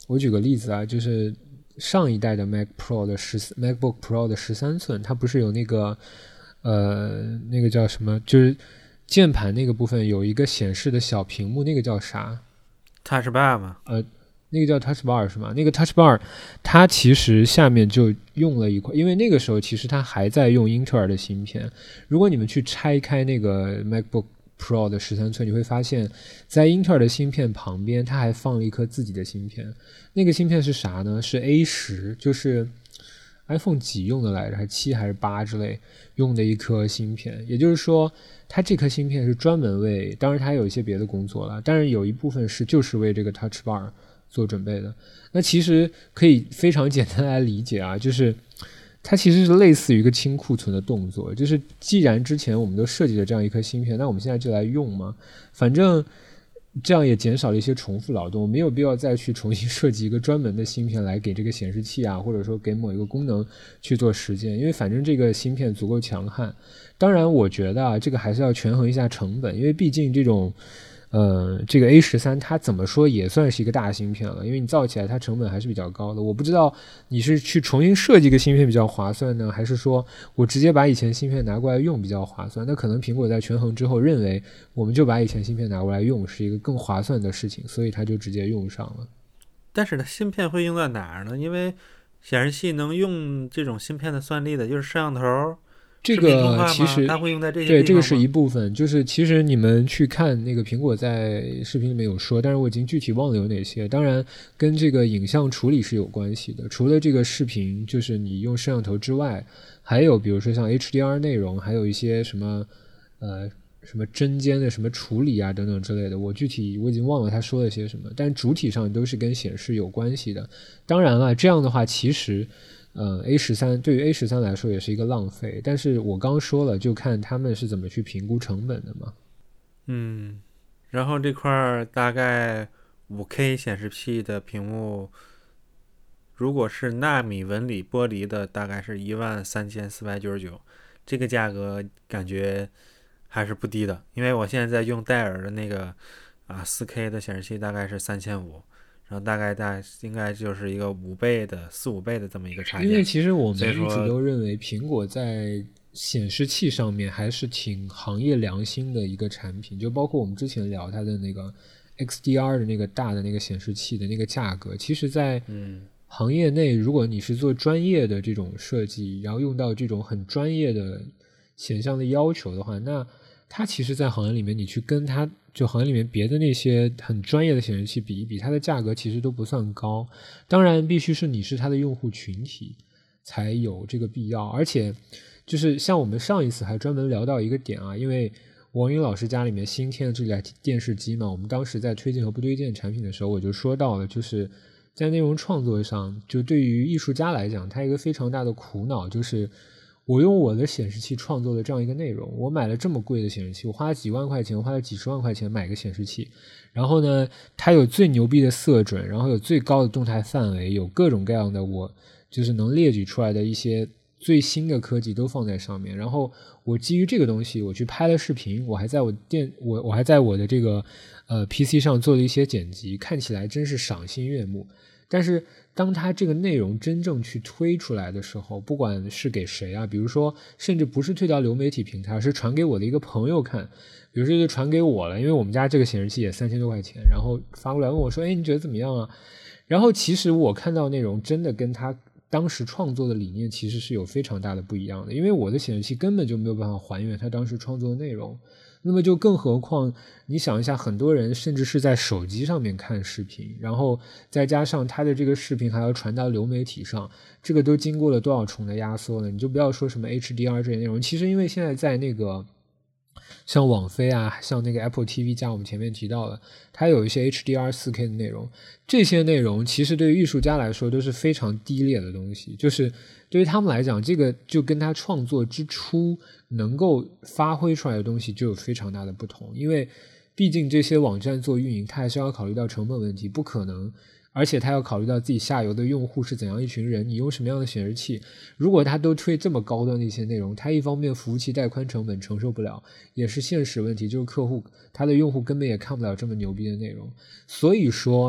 Speaker 2: 我举个例子啊，就是上一代的 Mac Pro 的十 MacBook Pro 的十三寸，它不是有那个呃那个叫什么，就是键盘那个部分有一个显示的小屏幕，那个叫啥
Speaker 1: Touch Bar 吗？
Speaker 2: 呃，那个叫 Touch Bar 是吗？那个 Touch Bar 它其实下面就用了一块，因为那个时候其实它还在用英特尔的芯片。如果你们去拆开那个 MacBook Pro 的十三寸，你会发现在英特尔的芯片旁边它还放了一颗自己的芯片。那个芯片是啥呢？是 A 十， 就是 iPhone 几用的来着，还七还是八之类用的一颗芯片。也就是说它这颗芯片是专门为，当然它还有一些别的工作了，但是有一部分是就是为这个 Touch Bar 做准备的。那其实可以非常简单来理解啊，就是它其实是类似于一个清库存的动作，就是既然之前我们都设计了这样一颗芯片，那我们现在就来用嘛，反正这样也减少了一些重复劳动，没有必要再去重新设计一个专门的芯片来给这个显示器啊，或者说给某一个功能去做实践，因为反正这个芯片足够强悍。当然我觉得啊，这个还是要权衡一下成本，因为毕竟这种呃，这个 A 十三 它怎么说也算是一个大芯片了，因为你造起来它成本还是比较高的。我不知道你是去重新设计一个芯片比较划算呢，还是说我直接把以前芯片拿过来用比较划算。那可能苹果在权衡之后认为我们就把以前芯片拿过来用是一个更划算的事情，所以它就直接用上了。
Speaker 1: 但是它芯片会用在哪儿呢？因为显示器能用这种芯片的算力的就是摄像头，
Speaker 2: 这个其实
Speaker 1: 它会用在这些地
Speaker 2: 对，
Speaker 1: 方吗？
Speaker 2: 这个是一部分，就是其实你们去看那个苹果在视频里面有说，但是我已经具体忘了有哪些。当然跟这个影像处理是有关系的，除了这个视频就是你用摄像头之外，还有比如说像 H D R 内容，还有一些什么呃什么针尖的什么处理啊等等之类的，我具体我已经忘了他说了些什么，但主体上都是跟显示有关系的。当然了，这样的话其实呃 A 十三 对于 A 十三 来说也是一个浪费，但是我刚说了，就看他们是怎么去评估成本的嘛。
Speaker 1: 嗯，然后这块大概 五K 显示器的屏幕，如果是纳米纹理玻璃的，大概是一万三千四百九十九，这个价格感觉还是不低的。因为我现在在用戴尔的那个啊 四K 的显示器，大概是三千五。然后大概大应该就是一个五倍的四五倍的这么一个差价。
Speaker 2: 因为其实我们一直都认为苹果在显示器上面还是挺行业良心的一个产品，就包括我们之前聊它的那个 X D R 的那个大的那个显示器的那个价格，其实在行业内如果你是做专业的这种设计，然后用到这种很专业的显像的要求的话，那它其实在行业里面你去跟它就行业里面别的那些很专业的显示器比一比，它的价格其实都不算高。当然必须是你是它的用户群体才有这个必要。而且就是像我们上一次还专门聊到一个点啊，因为王云老师家里面新添的这台电视机嘛，我们当时在推荐和不推荐产品的时候我就说到了，就是在内容创作上，就对于艺术家来讲，它一个非常大的苦恼就是我用我的显示器创作的这样一个内容，我买了这么贵的显示器，我花了几万块钱，我花了几十万块钱买个显示器，然后呢它有最牛逼的色准，然后有最高的动态范围，有各种各样的我就是能列举出来的一些最新的科技都放在上面，然后我基于这个东西我去拍了视频，我还在我电我我还在我的这个呃 P C 上做了一些剪辑，看起来真是赏心悦目。但是当它这个内容真正去推出来的时候，不管是给谁啊，比如说甚至不是推到流媒体平台，而是传给我的一个朋友看，比如说就传给我了，因为我们家这个显示器也三千多块钱，然后发过来问我说，哎，你觉得怎么样啊？然后其实我看到内容真的跟他当时创作的理念其实是有非常大的不一样的，因为我的显示器根本就没有办法还原他当时创作的内容。那么就更何况你想一下，很多人甚至是在手机上面看视频，然后再加上他的这个视频还要传到流媒体上，这个都经过了多少重的压缩呢？你就不要说什么 H D R 这些内容，其实因为现在在那个像网飞啊，像那个 Apple T V 加我们前面提到的，它有一些 H D R 四K 的内容，这些内容其实对于艺术家来说都是非常低劣的东西，就是对于他们来讲，这个就跟他创作之初能够发挥出来的东西就有非常大的不同。因为毕竟这些网站做运营，它还是要考虑到成本问题，不可能，而且他要考虑到自己下游的用户是怎样一群人，你用什么样的显示器，如果他都推这么高端的一些内容，他一方面服务器带宽成本承受不了，也是现实问题，就是客户他的用户根本也看不了这么牛逼的内容。所以说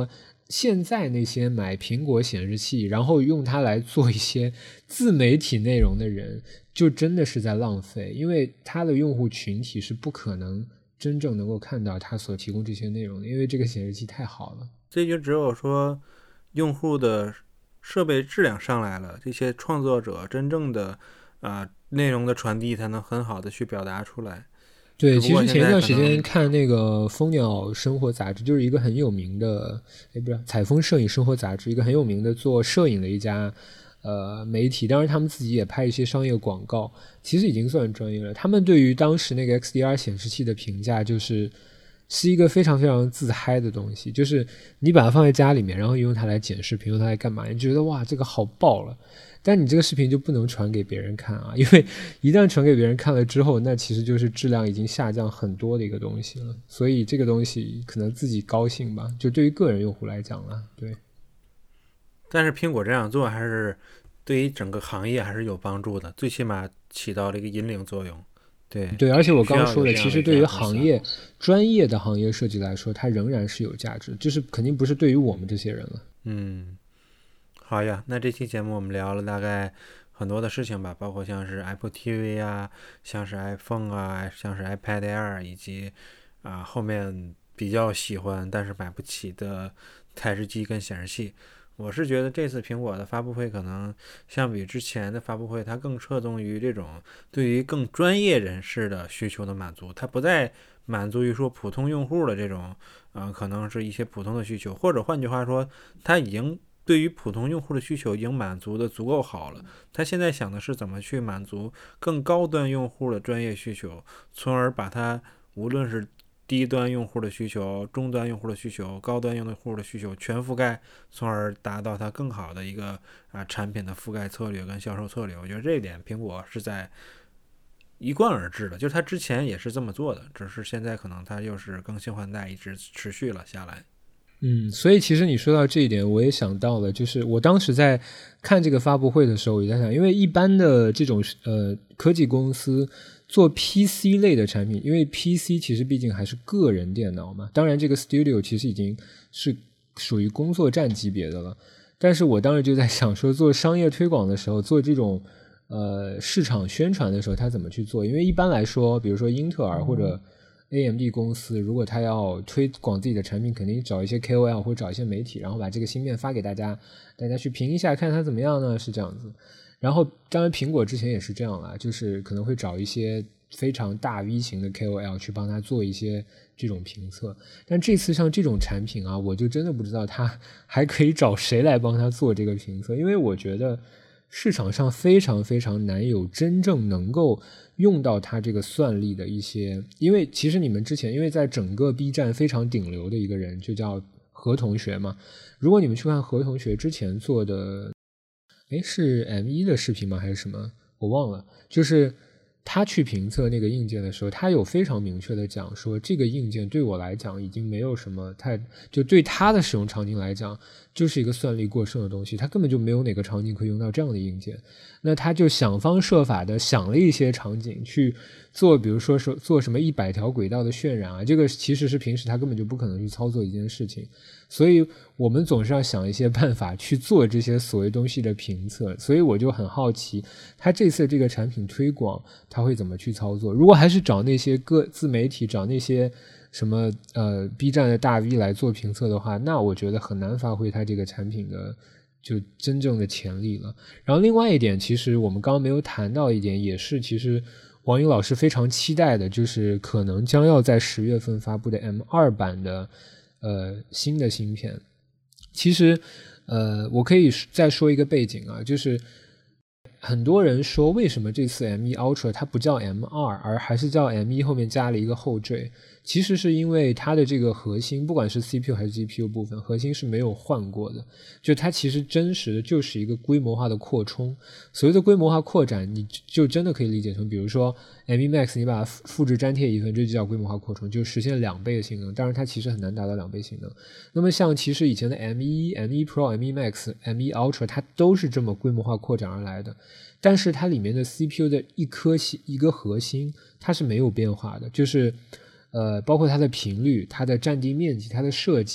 Speaker 2: 现在那些买苹果显示器然后用它来做一些自媒体内容的人就真的是在浪费，因为它的用户群体是不可能真正能够看到它所提供这些内容的，因为这个显示器太好了。
Speaker 1: 这就只有说用户的设备质量上来了，这些创作者真正的啊内容的传递才能很好的去表达出来。
Speaker 2: 对，其实前一段时间看那个蜂鸟生活杂志，就是一个很有名的，哎，不是采风摄影生活杂志，一个很有名的做摄影的一家呃媒体，当然他们自己也拍一些商业广告，其实已经算专业了。他们对于当时那个 X D R 显示器的评价就是是一个非常非常自嗨的东西，就是你把它放在家里面，然后用它来剪视频，用它来干嘛，你觉得哇这个好爆了，但你这个视频就不能传给别人看啊，因为一旦传给别人看了之后，那其实就是质量已经下降很多的一个东西了。所以这个东西可能自己高兴吧，就对于个人用户来讲了。对，
Speaker 1: 但是苹果这样做还是对于整个行业还是有帮助的，最起码起到了一个引领作用。对
Speaker 2: 对，而且我刚刚说的，其实对于行业专业的行业设计来说，它仍然是有价值，就是肯定不是对于我们这些人了。
Speaker 1: 嗯，好呀，那这期节目我们聊了大概很多的事情吧，包括像是 Apple T V 啊，像是 iPhone 啊，像是 iPad Air， 以及啊后面比较喜欢但是买不起的台式机跟显示器。我是觉得这次苹果的发布会可能相比之前的发布会，它更侧重于这种对于更专业人士的需求的满足，它不再满足于说普通用户的这种呃，可能是一些普通的需求，或者换句话说，它已经对于普通用户的需求已经满足的足够好了，它现在想的是怎么去满足更高端用户的专业需求，从而把它无论是低端用户的需求、中端用户的需求、高端用户的需求全覆盖，从而达到它更好的一个啊产品的覆盖策略跟销售策略。我觉得这一点苹果是在一贯而至的，就是它之前也是这么做的，只是现在可能它又是更新换代一直持续了下来。
Speaker 2: 嗯，所以其实你说到这一点，我也想到了，就是我当时在看这个发布会的时候，我也在想，因为一般的这种呃科技公司做 P C 类的产品，因为 P C 其实毕竟还是个人电脑嘛，当然这个 Studio 其实已经是属于工作站级别的了，但是我当时就在想说，做商业推广的时候，做这种呃市场宣传的时候，他怎么去做？因为一般来说，比如说英特尔或者A M D 公司，如果他要推广自己的产品，肯定找一些 K O L 或者找一些媒体，然后把这个芯片发给大家，大家去评一下，看它怎么样呢？是这样子。然后当然苹果之前也是这样啦，就是可能会找一些非常大 V 型的 K O L 去帮他做一些这种评测。但这次像这种产品啊，我就真的不知道他还可以找谁来帮他做这个评测，因为我觉得市场上非常非常难有真正能够用到它这个算力的一些，因为其实你们之前因为在整个 B 站非常顶流的一个人就叫何同学嘛，如果你们去看何同学之前做的，诶是 M 一 的视频吗还是什么我忘了，就是他去评测那个硬件的时候，他有非常明确的讲说，这个硬件对我来讲已经没有什么太，就对他的使用场景来讲，就是一个算力过剩的东西，他根本就没有哪个场景可以用到这样的硬件。那他就想方设法的想了一些场景去做，比如说做什么一百条轨道的渲染啊，这个其实是平时他根本就不可能去操作一件事情。所以我们总是要想一些办法去做这些所谓东西的评测，所以我就很好奇他这次这个产品推广他会怎么去操作。如果还是找那些各自媒体，找那些什么呃 B 站的大 V 来做评测的话，那我觉得很难发挥他这个产品的就真正的潜力了。然后另外一点，其实我们刚刚没有谈到一点，也是其实王英老师非常期待的，就是可能将要在十月份发布的 M 二 版的呃新的芯片。其实呃我可以再说一个背景啊，就是很多人说为什么这次 M 一 Ultra 它不叫 M 二 而还是叫 M 一 后面加了一个后缀，其实是因为它的这个核心不管是 C P U 还是 G P U 部分核心是没有换过的，就它其实真实的就是一个规模化的扩充。所谓的规模化扩展你就真的可以理解成比如说 M 一 Max 你把它复制粘贴一份，这就叫规模化扩充，就实现两倍的性能，当然它其实很难达到两倍性能。那么像其实以前的 M 一、M 一 Pro、M 一 Max、M 一 Ultra 它都是这么规模化扩展而来的，但是它里面的 C P U 的一颗一个核心它是没有变化的，就是呃，包括它的频率、它的占地面积、它的设计，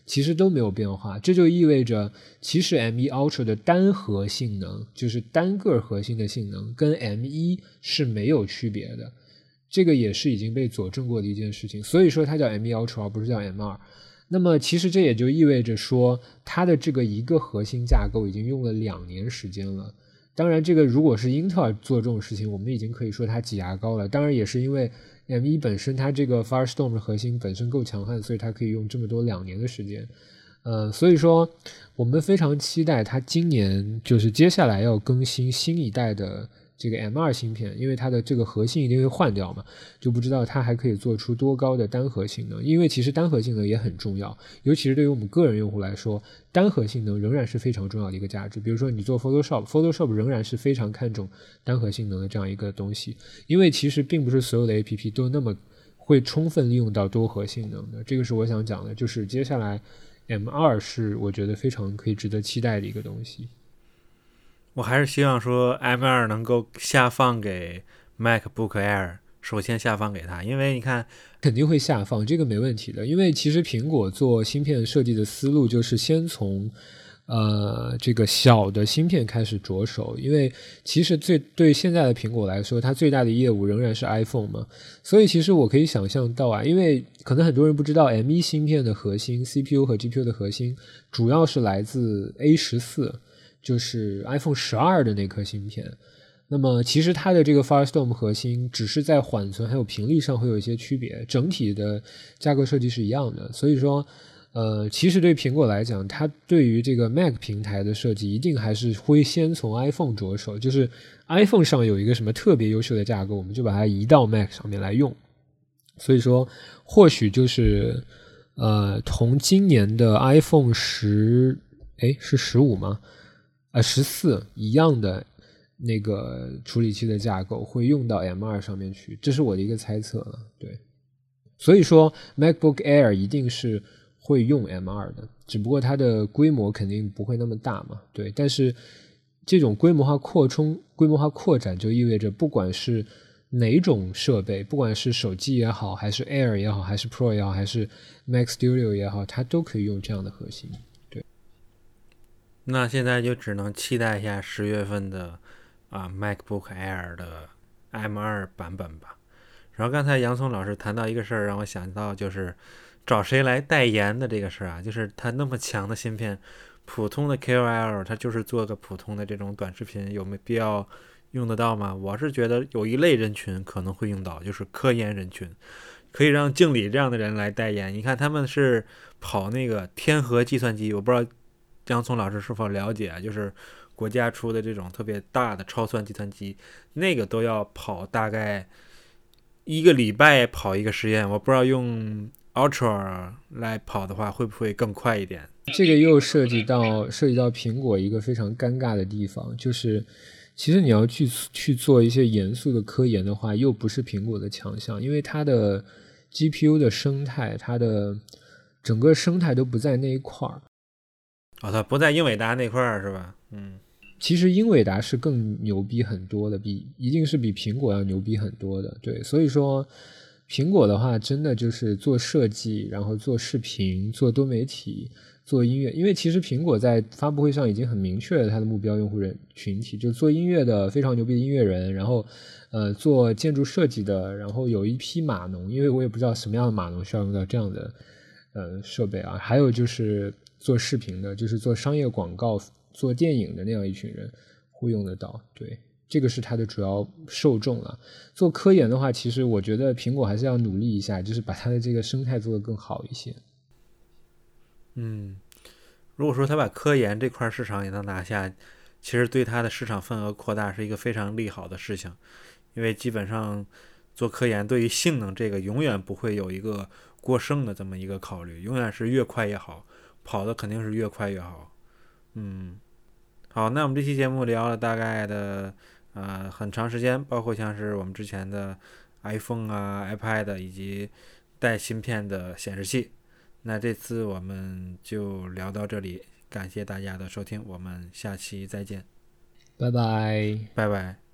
Speaker 2: 其实都没有变化。这就意味着其实 M 一 Ultra 的单核性能，就是单个核心的性能跟 M 一 是没有区别的，这个也是已经被佐证过的一件事情。所以说它叫 M 一 Ultra 而不是叫 M 二。那么其实这也就意味着说它的这个一个核心架构已经用了两年时间了。当然这个如果是英特尔做这种事情，我们已经可以说它挤牙膏了，当然也是因为 M 一 本身它这个 Firestorm 的核心本身够强悍，所以它可以用这么多两年的时间。呃，所以说我们非常期待它今年就是接下来要更新新一代的这个 M 二 芯片，因为它的这个核心一定会换掉嘛，就不知道它还可以做出多高的单核性能。因为其实单核性能也很重要，尤其是对于我们个人用户来说，单核性能仍然是非常重要的一个价值。比如说你做 Photoshop Photoshop 仍然是非常看重单核性能的这样一个东西，因为其实并不是所有的 A P P 都那么会充分利用到多核性能的。这个是我想讲的，就是接下来 M 二 是我觉得非常可以值得期待的一个东西。
Speaker 1: 我还是希望说 M 二 能够下放给 MacBook Air， 首先下放给它，因为你看
Speaker 2: 肯定会下放，这个没问题的。因为其实苹果做芯片设计的思路就是先从呃这个小的芯片开始着手，因为其实最对现在的苹果来说，它最大的业务仍然是 iPhone 嘛，所以其实我可以想象到啊，因为可能很多人不知道 M 一 芯片的核心 C P U 和 G P U 的核心主要是来自 A 十四，就是 iPhone 十二的那颗芯片。那么其实它的这个 Firestorm 核心只是在缓存还有频率上会有一些区别，整体的架构设计是一样的。所以说呃，其实对苹果来讲，它对于这个 Mac 平台的设计一定还是会先从 iPhone 着手，就是 iPhone 上有一个什么特别优秀的架构，我们就把它移到 Mac 上面来用。所以说或许就是呃，同今年的 iPhone 十，诶，是十五吗？呃，十四一样的那个处理器的架构会用到 M 二 上面去，这是我的一个猜测了。对，所以说 MacBook Air 一定是会用 M 二 的，只不过它的规模肯定不会那么大嘛。对，但是这种规模化扩充、规模化扩展就意味着不管是哪种设备，不管是手机也好，还是 Air 也好，还是 Pro 也好，还是 Mac Studio 也好，它都可以用这样的核心。对，
Speaker 1: 那现在就只能期待一下十月份的啊 MacBook Air 的 M 二 版本吧。然后刚才洋葱老师谈到一个事儿，让我想到就是找谁来代言的这个事儿啊，就是它那么强的芯片，普通的 K O L 它就是做个普通的这种短视频，有没有必要用得到吗？我是觉得有一类人群可能会用到，就是科研人群，可以让敬礼这样的人来代言。你看他们是跑那个天河计算机，我不知道洋葱老师是否了解啊，就是国家出的这种特别大的超算计算机，那个都要跑大概一个礼拜跑一个实验，我不知道用 Ultra 来跑的话会不会更快一点。
Speaker 2: 这个又涉及到涉及到苹果一个非常尴尬的地方，就是其实你要去去做一些严肃的科研的话，又不是苹果的强项，因为它的 G P U 的生态，它的整个生态都不在那一块儿。
Speaker 1: 哦，它不在英伟达那块儿是吧？嗯，
Speaker 2: 其实英伟达是更牛逼很多的，比一定是比苹果要牛逼很多的。对，所以说苹果的话真的就是做设计，然后做视频，做多媒体，做音乐。因为其实苹果在发布会上已经很明确了它的目标用户人群体，就是做音乐的非常牛逼的音乐人，然后呃做建筑设计的，然后有一批码农，因为我也不知道什么样的码农需要用到这样的呃设备啊，还有就是做视频的，就是做商业广告、做电影的那样一群人会用得到。对，这个是它的主要受众了。做科研的话，其实我觉得苹果还是要努力一下，就是把它的这个生态做得更好一些。
Speaker 1: 嗯，如果说他把科研这块市场也能拿下，其实对它的市场份额扩大是一个非常利好的事情，因为基本上做科研对于性能这个永远不会有一个过剩的这么一个考虑，永远是越快越好，跑的肯定是越快越好。嗯，好，那我们这期节目聊了大概的呃很长时间，包括像是我们之前的 iPhone 啊 iPad 以及带芯片的显示器。那这次我们就聊到这里，感谢大家的收听，我们下期再见，
Speaker 2: 拜拜，
Speaker 1: 拜拜。